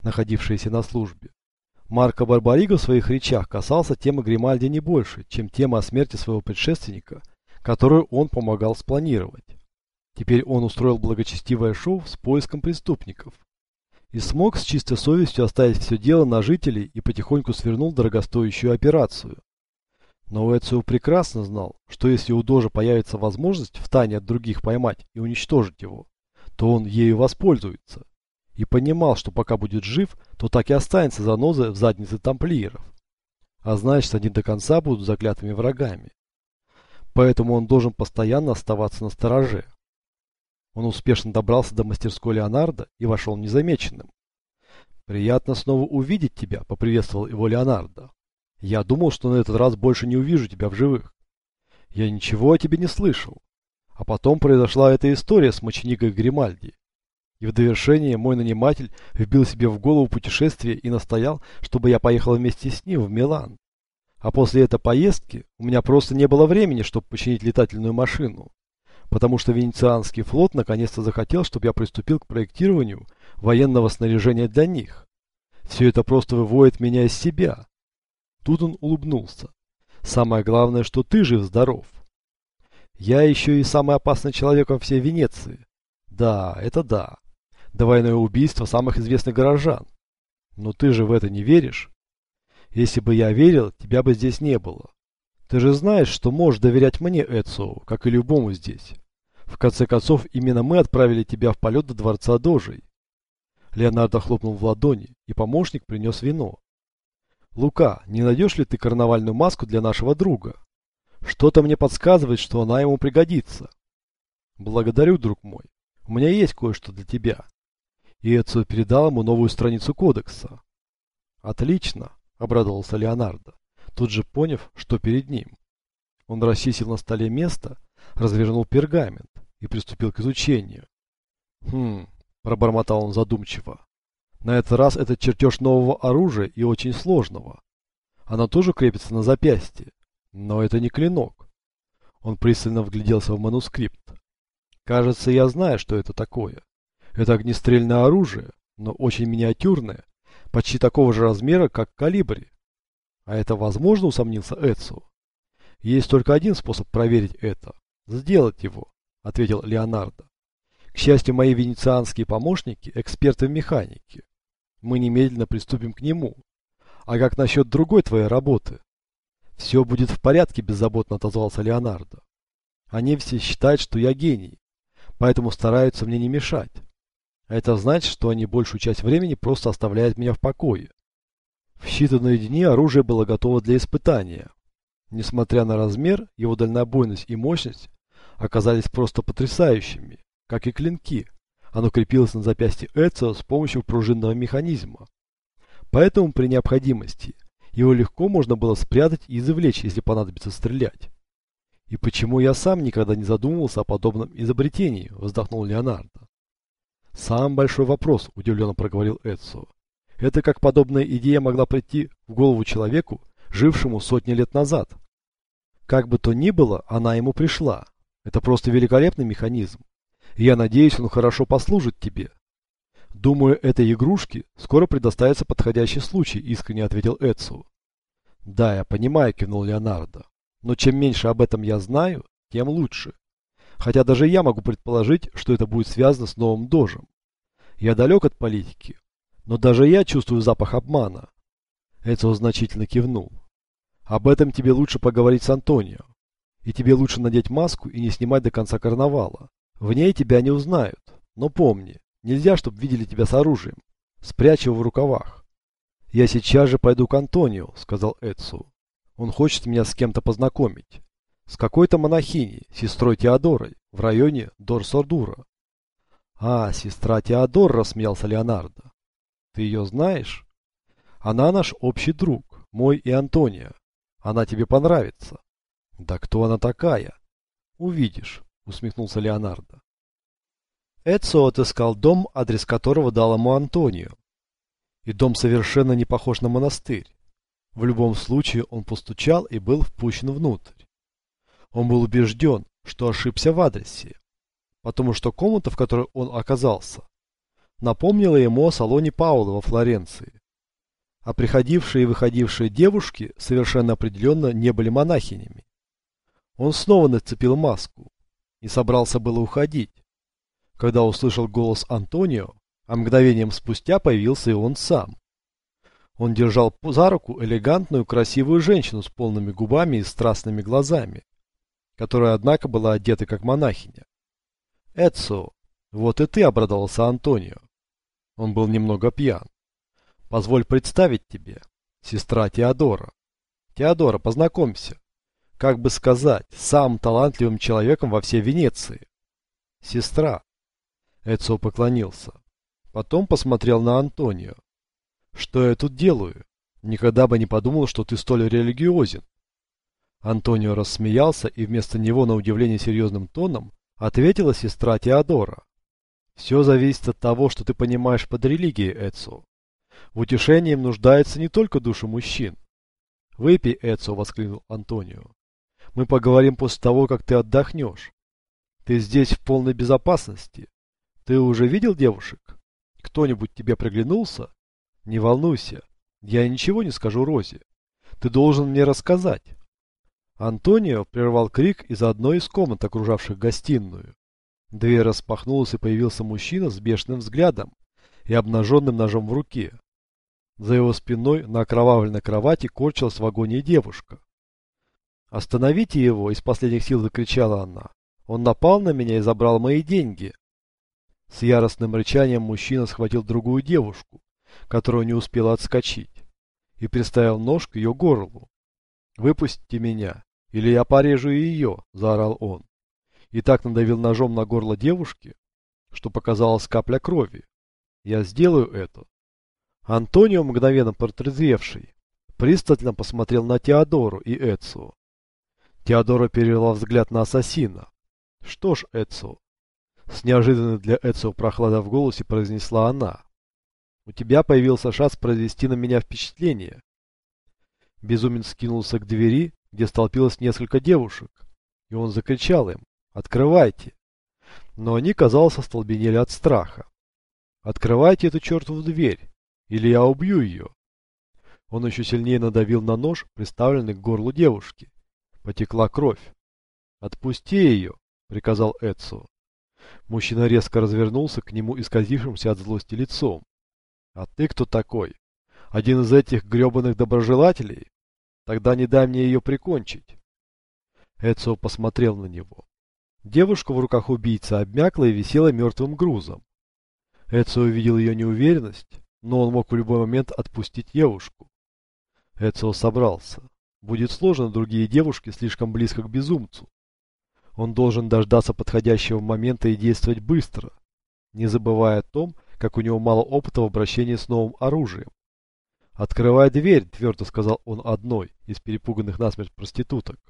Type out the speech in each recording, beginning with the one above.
находившиеся на службе. Марко Барбариго в своих речах касался темы Гримальди не больше, чем темы о смерти своего предшественника, которую он помогал спланировать. Теперь он устроил благочестивое шоу с поиском преступников и смог с чистой совестью оставить все дело на жителей и потихоньку свернул дорогостоящую операцию. Но Эцио прекрасно знал, что если у Дожа появится возможность втайне от других поймать и уничтожить его, то он ею воспользуется. И понимал, что пока будет жив, то так и останется занозой в заднице тамплиеров. А значит, они до конца будут заклятыми врагами. Поэтому он должен постоянно оставаться настороже. Он успешно добрался до мастерской Леонардо и вошел незамеченным. «Приятно снова увидеть тебя», — поприветствовал его Леонардо. «Я думал, что на этот раз больше не увижу тебя в живых. Я ничего о тебе не слышал. А потом произошла эта история с мучеником Гримальди. И в довершение мой наниматель вбил себе в голову путешествие и настоял, чтобы я поехал вместе с ним в Милан. А после этой поездки у меня просто не было времени, чтобы починить летательную машину, потому что Венецианский флот наконец-то захотел, чтобы я приступил к проектированию военного снаряжения для них. Все это просто выводит меня из себя». Тут он улыбнулся. «Самое главное, что ты жив-здоров. Я еще и самый опасный человек во всей Венеции. Да, это да. Двойное убийство самых известных горожан. Но ты же в это не веришь? Если бы я верил, тебя бы здесь не было. Ты же знаешь, что можешь доверять мне, Эцио, как и любому здесь. В конце концов, именно мы отправили тебя в полет до дворца Дожей». Леонардо хлопнул в ладони, и помощник принес вино. «Лука, не найдешь ли ты карнавальную маску для нашего друга? Что-то мне подсказывает, что она ему пригодится». «Благодарю, друг мой. У меня есть кое-что для тебя». И Эцио передал ему новую страницу кодекса. «Отлично», — обрадовался Леонардо, тут же поняв, что перед ним. Он расчистил на столе место, развернул пергамент и приступил к изучению. Пробормотал он задумчиво. «На этот раз это чертеж нового оружия и очень сложного. Оно тоже крепится на запястье, но это не клинок». Он пристально вгляделся в манускрипт. «Кажется, я знаю, что это такое. Это огнестрельное оружие, но очень миниатюрное, почти такого же размера, как калибри». «А это возможно?» — усомнился Эцио. «Есть только один способ проверить это. Сделать его», — ответил Леонардо. «К счастью, мои венецианские помощники — эксперты в механике. Мы немедленно приступим к нему. А как насчет другой твоей работы?» «Все будет в порядке», — беззаботно отозвался Леонардо. «Они все считают, что я гений, поэтому стараются мне не мешать. А это значит, что они большую часть времени просто оставляют меня в покое». В считанные дни оружие было готово для испытания. Несмотря на размер, его дальнобойность и мощность оказались просто потрясающими, как и клинки. Оно крепилось на запястье Эцио с помощью пружинного механизма. Поэтому при необходимости его легко можно было спрятать и извлечь, если понадобится стрелять. «И почему я сам никогда не задумывался о подобном изобретении?» — вздохнул Леонардо. «Самый большой вопрос», — удивленно проговорил Эцио. «Это как подобная идея могла прийти в голову человеку, жившему сотни лет назад. Как бы то ни было, она ему пришла. Это просто великолепный механизм. И я надеюсь, он хорошо послужит тебе». «Думаю, этой игрушке скоро предоставится подходящий случай», — искренне ответил Эцио. «Да, я понимаю», — кивнул Леонардо. «Но чем меньше об этом я знаю, тем лучше. Хотя даже я могу предположить, что это будет связано с новым дожем. Я далек от политики, но даже я чувствую запах обмана». Эцио значительно кивнул. «Об этом тебе лучше поговорить с Антонио. И тебе лучше надеть маску и не снимать до конца карнавала. В ней тебя не узнают. Но помни, нельзя, чтобы видели тебя с оружием. Спрячь его в рукавах». «Я сейчас же пойду к Антонио», — сказал Эцио. «Он хочет меня с кем-то познакомить. С какой-то монахиней, сестрой Теодорой, в районе Дор-Сордура». «А, сестра Теодора», — рассмеялся Леонардо. «Ты ее знаешь? Она наш общий друг, мой и Антонио. Она тебе понравится». «Да кто она такая?» «Увидишь», — усмехнулся Леонардо. Эцио отыскал дом, адрес которого дал ему Антонио. И дом совершенно не похож на монастырь. В любом случае он постучал и был впущен внутрь. Он был убежден, что ошибся в адресе, потому что комната, в которой он оказался, напомнило ему о салоне Паула во Флоренции. А приходившие и выходившие девушки совершенно определенно не были монахинями. Он снова нацепил маску и собрался было уходить, когда услышал голос Антонио, а мгновением спустя появился и он сам. Он держал за руку элегантную, красивую женщину с полными губами и страстными глазами, которая, однако, была одета как монахиня. «Эцио, вот и ты», — обрадовался Антонио. Он был немного пьян. «Позволь представить тебе, сестра Теодора. Теодора, познакомься. Как бы сказать, самым талантливым человеком во всей Венеции. Сестра». Эцио поклонился. Потом посмотрел на Антонио. «Что я тут делаю? Никогда бы не подумал, что ты столь религиозен». Антонио рассмеялся, и вместо него, на удивление серьезным тоном, ответила сестра Теодора. «Все зависит от того, что ты понимаешь под религией, Эцио. В утешении им нуждается не только души мужчин». «Выпей, Эцио», — воскликнул Антонио. «Мы поговорим после того, как ты отдохнешь. Ты здесь в полной безопасности. Ты уже видел девушек? Кто-нибудь тебе приглянулся? Не волнуйся, я ничего не скажу Розе. Ты должен мне рассказать». Антонио прервал крик из одной из комнат, окружавших гостиную. Дверь распахнулась, и появился мужчина с бешеным взглядом и обнаженным ножом в руке. За его спиной на окровавленной кровати корчилась в агонии девушка. «Остановите его!» — из последних сил закричала она. «Он напал на меня и забрал мои деньги!» С яростным рычанием мужчина схватил другую девушку, которая не успела отскочить, и приставил нож к ее горлу. «Выпустите меня, или я порежу ее!» – заорал он. И так надавил ножом на горло девушки, что показалась капля крови. «Я сделаю это!» Антонио, мгновенно протрезвевший, пристально посмотрел на Теодору и Эцио. Теодора перевела взгляд на ассасина. «Что ж, Эцио?» С неожиданной для Эцио прохладой в голосе произнесла она. «У тебя появился шанс произвести на меня впечатление». Безумец кинулся к двери, где столпилось несколько девушек, и он закричал им: «Открывайте!» Но они, казалось, остолбенели от страха. «Открывайте эту чертову дверь, или я убью ее!» Он еще сильнее надавил на нож, приставленный к горлу девушки. Потекла кровь. «Отпусти ее!» — приказал Эцио. Мужчина резко развернулся к нему исказившимся от злости лицом. «А ты кто такой? Один из этих гребаных доброжелателей? Тогда не дай мне ее прикончить!» Эцио посмотрел на него. Девушка в руках убийцы обмякла и висела мертвым грузом. Эцио увидел ее неуверенность, но он мог в любой момент отпустить девушку. Эцио собрался. Будет сложно, другие девушки слишком близко к безумцу. Он должен дождаться подходящего момента и действовать быстро, не забывая о том, как у него мало опыта в обращении с новым оружием. «Открывай дверь», — твердо сказал он одной из перепуганных насмерть проституток.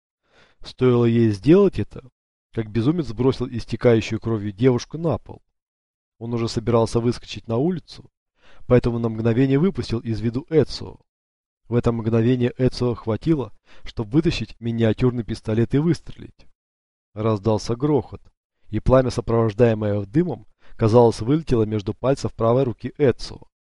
Стоило ей сделать это, как безумец бросил истекающую кровью девушку на пол. Он уже собирался выскочить на улицу, поэтому на мгновение выпустил из виду Эцио. В это мгновение Эцио хватило, чтобы вытащить миниатюрный пистолет и выстрелить. Раздался грохот, и пламя, сопровождаемое дымом, казалось, вылетело между пальцев правой руки Эцио.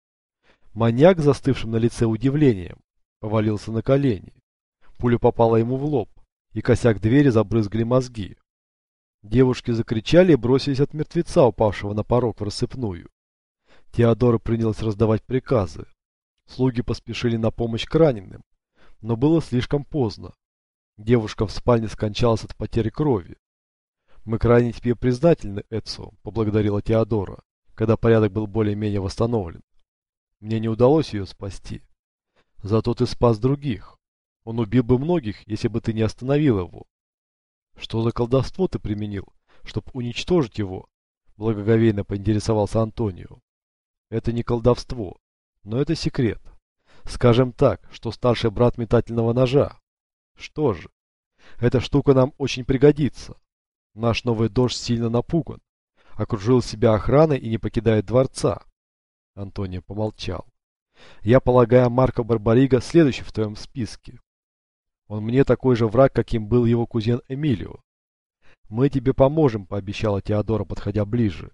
Маньяк, застывшим на лице удивлением, повалился на колени. Пуля попала ему в лоб, и косяк двери забрызгали мозги. Девушки закричали и бросились от мертвеца, упавшего на порог в рассыпную. Теодора принялась раздавать приказы. Слуги поспешили на помощь к раненым, но было слишком поздно. Девушка в спальне скончалась от потери крови. «Мы крайне тебе признательны, Эцио», — поблагодарила Теодора, когда порядок был более-менее восстановлен. «Мне не удалось ее спасти. Зато ты спас других. Он убил бы многих, если бы ты не остановил его». «Что за колдовство ты применил, чтобы уничтожить его?» — благоговейно поинтересовался Антонио. «Это не колдовство, но это секрет. Скажем так, что старший брат метательного ножа. Что же, эта штука нам очень пригодится. Наш новый дождь сильно напуган, окружил себя охраной и не покидает дворца». Антонио помолчал. «Я полагаю, Марко Барбарига следующий в твоем списке. Он мне такой же враг, каким был его кузен Эмилио. Мы тебе поможем», — пообещала Теодора, подходя ближе.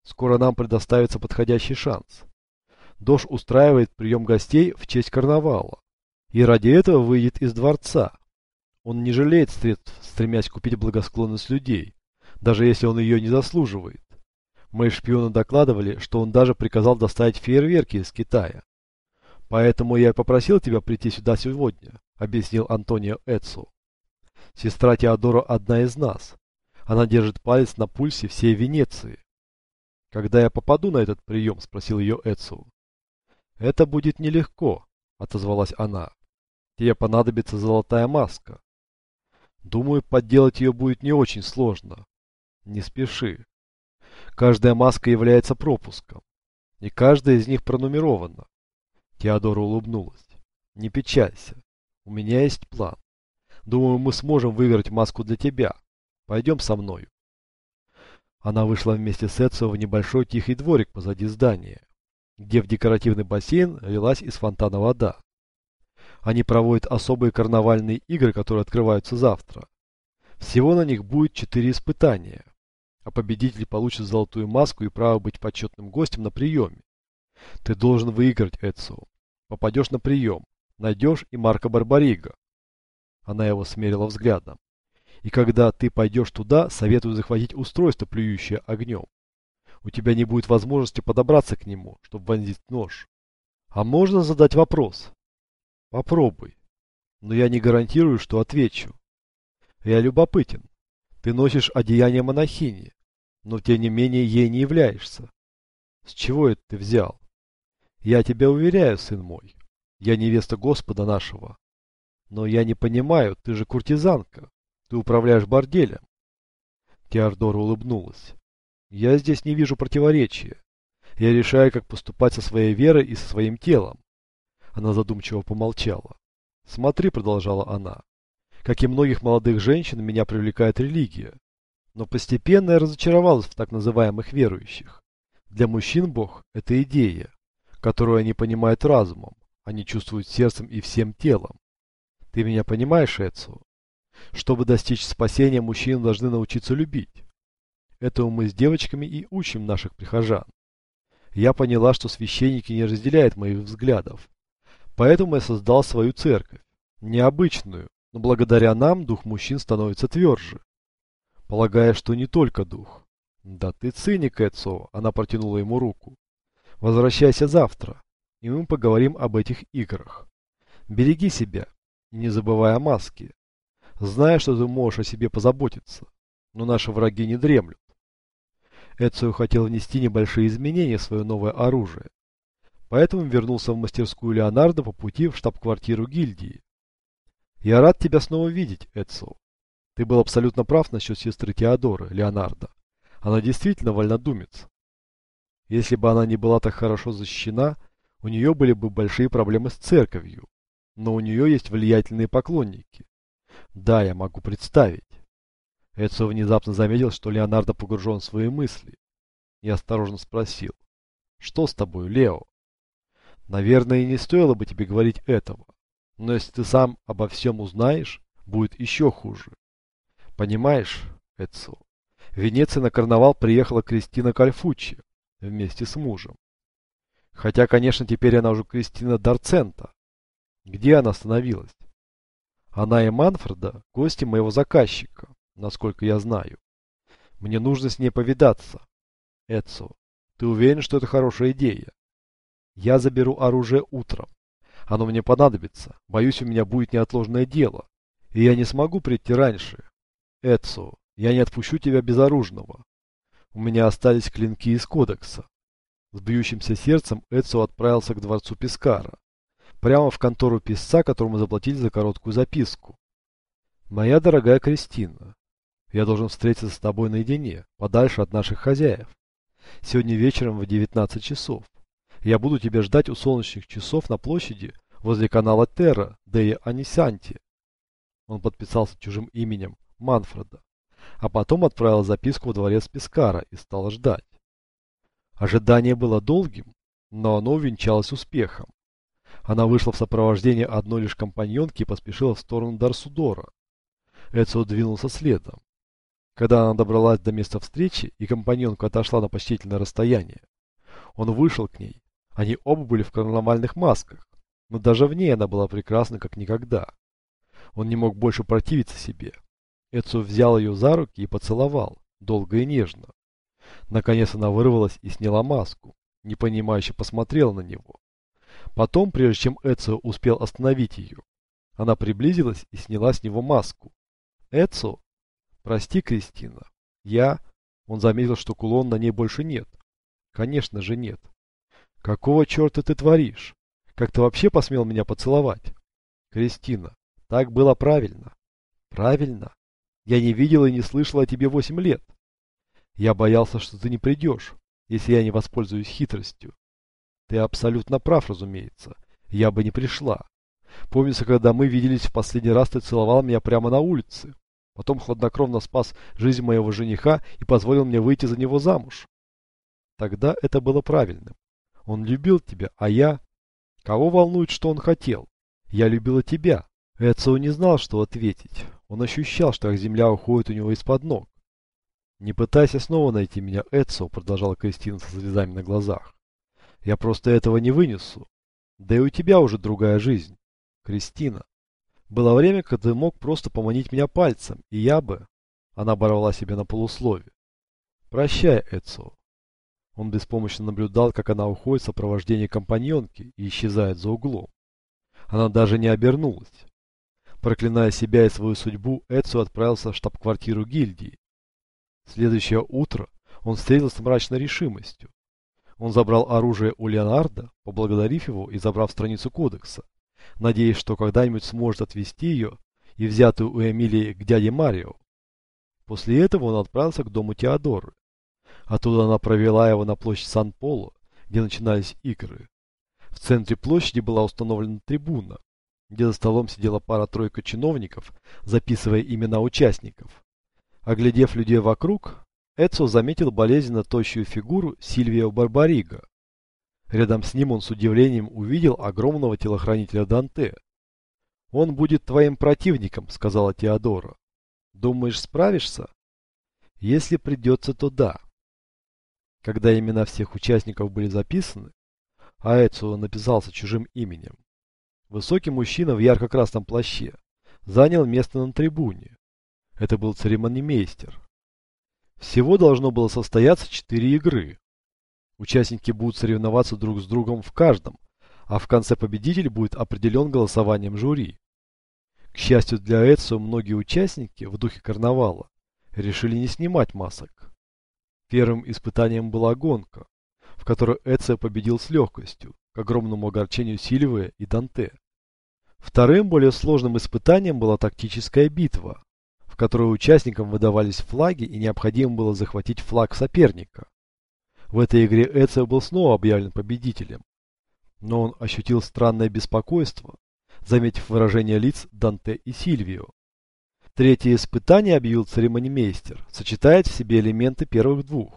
Скоро нам предоставится подходящий шанс. Дош устраивает прием гостей в честь карнавала. И ради этого выйдет из дворца. Он не жалеет средств, стремясь купить благосклонность людей, даже если он ее не заслуживает. Мои шпионы докладывали, что он даже приказал доставить фейерверки из Китая. Поэтому я и попросил тебя прийти сюда сегодня, объяснил Антонио Эцио. Сестра Теодора одна из нас. Она держит палец на пульсе всей Венеции. Когда я попаду на этот прием, спросил ее Эцио. Это будет нелегко, отозвалась она. Тебе понадобится золотая маска. Думаю, подделать ее будет не очень сложно. Не спеши. Каждая маска является пропуском. И каждая из них пронумерована. Теодора улыбнулась. Не печалься. У меня есть план. Думаю, мы сможем выиграть маску для тебя. Пойдем со мною. Она вышла вместе с Эцио в небольшой тихий дворик позади здания, где в декоративный бассейн лилась из фонтана вода. Они проводят особые карнавальные игры, которые открываются завтра. Всего на них будет 4 испытания. А победитель получит золотую маску и право быть почетным гостем на приеме. Ты должен выиграть, Эцио. Попадешь на прием, найдешь и Марко Барбариго. Она его смерила взглядом. И когда ты пойдешь туда, советую захватить устройство, плюющее огнем. У тебя не будет возможности подобраться к нему, чтобы вонзить нож. А можно задать вопрос? Попробуй. Но я не гарантирую, что отвечу. Я любопытен. Ты носишь одеяние монахини, но тем не менее ей не являешься. С чего это ты взял? Я тебя уверяю, сын мой, я невеста Господа нашего. Но я не понимаю, ты же куртизанка. Ты управляешь борделем. Теодора улыбнулась. Я здесь не вижу противоречия. Я решаю, как поступать со своей верой и со своим телом. Она задумчиво помолчала. Смотри, продолжала она. Как и многих молодых женщин, меня привлекает религия. Но постепенно я разочаровалась в так называемых верующих. Для мужчин Бог – это идея, которую они понимают разумом, они чувствуют сердцем и всем телом. Ты меня понимаешь, Эцио? Чтобы достичь спасения, мужчины должны научиться любить. Этому мы с девочками и учим наших прихожан. Я поняла, что священники не разделяют моих взглядов. Поэтому я создал свою церковь. Необычную, но благодаря нам дух мужчин становится тверже. Полагая, что не только дух. Да ты циник, Эцио, она протянула ему руку. Возвращайся завтра, и мы поговорим об этих играх. Береги себя, и не забывай о маске. Зная, что ты можешь о себе позаботиться, но наши враги не дремлют. Эцио хотел внести небольшие изменения в свое новое оружие, поэтому вернулся в мастерскую Леонардо по пути в штаб-квартиру гильдии. Я рад тебя снова видеть, Эцио. Ты был абсолютно прав насчет сестры Теодоры, Леонардо. Она действительно вольнодумец. Если бы она не была так хорошо защищена, у нее были бы большие проблемы с церковью, но у нее есть влиятельные поклонники. Да, я могу представить. Эцио внезапно заметил, что Леонардо погружен в свои мысли, и осторожно спросил. Что с тобой, Лео? Наверное, и не стоило бы тебе говорить этого, но если ты сам обо всем узнаешь, будет еще хуже. Понимаешь, Эцио, в Венеции на карнавал приехала Кристина Кальфуччи вместе с мужем. Хотя, конечно, теперь она уже Кристина Дарцента. Где она остановилась? Она и Манфреда – гости моего заказчика, насколько я знаю. Мне нужно с ней повидаться. Эцио, ты уверен, что это хорошая идея? Я заберу оружие утром. Оно мне понадобится. Боюсь, у меня будет неотложное дело. И я не смогу прийти раньше. Эцио, я не отпущу тебя безоружного. У меня остались клинки из кодекса. С бьющимся сердцем Эцио отправился к дворцу Пескара. Прямо в контору писца, которому заплатили за короткую записку. Моя дорогая Кристина, я должен встретиться с тобой наедине, подальше от наших хозяев. Сегодня вечером в 19 часов. Я буду тебя ждать у солнечных часов на площади возле канала Терра Дея Анисанти. Он подписался чужим именем Манфреда, а потом отправил записку во дворец Пескара и стал ждать. Ожидание было долгим, но оно увенчалось успехом. Она вышла в сопровождении одной лишь компаньонки и поспешила в сторону Дарсудора. Эцио двинулся следом. Когда она добралась до места встречи и компаньонка отошла на почтительное расстояние, он вышел к ней. Они оба были в карнавальных масках, но даже в ней она была прекрасна как никогда. Он не мог больше противиться себе. Эцио взял ее за руки и поцеловал, долго и нежно. Наконец она вырвалась и сняла маску, непонимающе посмотрела на него. Потом, прежде чем Эцио успел остановить ее, она приблизилась и сняла с него маску. «Эцио, прости, Кристина, я...» Он заметил, что кулон на ней больше нет. Конечно же нет. «Какого черта ты творишь? Как ты вообще посмел меня поцеловать?» «Кристина, так было правильно». «Правильно? Я не видел и не слышал о тебе 8 лет. Я боялся, что ты не придешь, если я не воспользуюсь хитростью. Ты абсолютно прав, разумеется. Я бы не пришла. Помнится, когда мы виделись в последний раз, ты целовал меня прямо на улице. Потом хладнокровно спас жизнь моего жениха и позволил мне выйти за него замуж. Тогда это было правильным. Он любил тебя, а я... Кого волнует, что он хотел? Я любила тебя. Эцио не знал, что ответить. Он ощущал, что земля уходит у него из-под ног. «Не пытайся снова найти меня, Эцио», — продолжала Кристина со слезами на глазах. «Я просто этого не вынесу. Да и у тебя уже другая жизнь. Кристина, было время, когда ты мог просто поманить меня пальцем, и я бы...» Она оборвала себя на полуслове. «Прощай, Эцио». Он беспомощно наблюдал, как она уходит в сопровождении компаньонки и исчезает за углом. Она даже не обернулась. Проклиная себя и свою судьбу, Эцио отправился в штаб-квартиру гильдии. Следующее утро он встретился с мрачной решимостью. Он забрал оружие у Леонардо, поблагодарив его и забрав страницу кодекса, надеясь, что когда-нибудь сможет отвезти ее и взятую у Эмилии к дяде Марио. После этого он отправился к дому Теодоры. Оттуда она провела его на площадь Сан-Поло, где начинались игры. В центре площади была установлена трибуна, где за столом сидела пара-тройка чиновников, записывая имена участников. Оглядев людей вокруг, Эцио заметил болезненно тощую фигуру Сильвио Барбариго. Рядом с ним он с удивлением увидел огромного телохранителя Данте. «Он будет твоим противником», — сказала Теодора. «Думаешь, справишься?» «Если придется, то да». Когда имена всех участников были записаны, а Эцио написался чужим именем, высокий мужчина в ярко-красном плаще занял место на трибуне. Это был церемонимейстер. Всего должно было состояться 4 игры. Участники будут соревноваться друг с другом в каждом, а в конце победитель будет определен голосованием жюри. К счастью для Эцио, многие участники в духе карнавала решили не снимать масок. Первым испытанием была гонка, в которой Эцио победил с легкостью, к огромному огорчению Сильвия и Данте. Вторым, более сложным испытанием была тактическая битва, в которой участникам выдавались флаги и необходимо было захватить флаг соперника. В этой игре Эцио был снова объявлен победителем, но он ощутил странное беспокойство, заметив выражение лиц Данте и Сильвио. Третье испытание, объявил церемонимейстер, сочетает в себе элементы первых двух.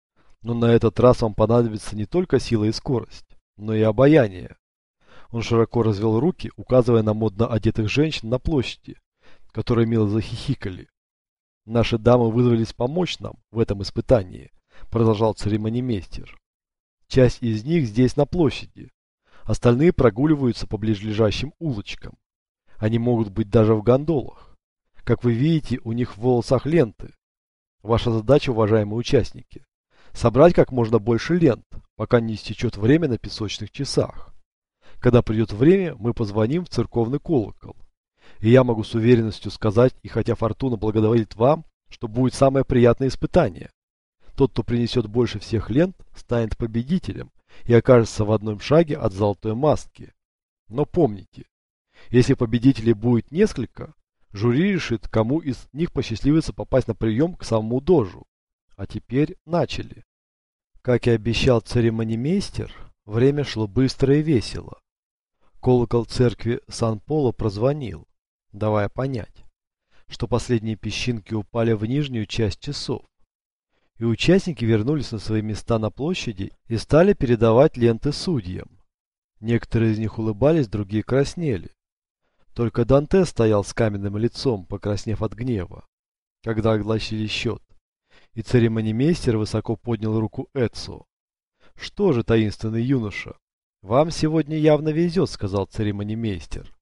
Но на этот раз вам понадобится не только сила и скорость, но и обаяние. Он широко развел руки, указывая на модно одетых женщин на площади, которые мило захихикали. «Наши дамы вызвались помочь нам в этом испытании», — продолжал церемонимейстер. «Часть из них здесь на площади, остальные прогуливаются по ближайшим улочкам. Они могут быть даже в гондолах. Как вы видите, у них в волосах ленты. Ваша задача, уважаемые участники, собрать как можно больше лент, пока не истечет время на песочных часах. Когда придет время, мы позвоним в церковный колокол. И я могу с уверенностью сказать, и хотя фортуна благоволит вам, что будет самое приятное испытание. Тот, кто принесет больше всех лент, станет победителем и окажется в одном шаге от золотой маски. Но помните, если победителей будет несколько, жюри решит, кому из них посчастливится попасть на прием к самому дожу. А теперь начали. Как и обещал церемонимейстер, время шло быстро и весело. Колокол церкви Сан-Поло прозвонил, давая понять, что последние песчинки упали в нижнюю часть часов. И участники вернулись на свои места на площади и стали передавать ленты судьям. Некоторые из них улыбались, другие краснели. Только Данте стоял с каменным лицом, покраснев от гнева. когда огласили счет. И церемонимейстер высоко поднял руку Эцио. «Что же, таинственный юноша, вам сегодня явно везет», — сказал церемонимейстер.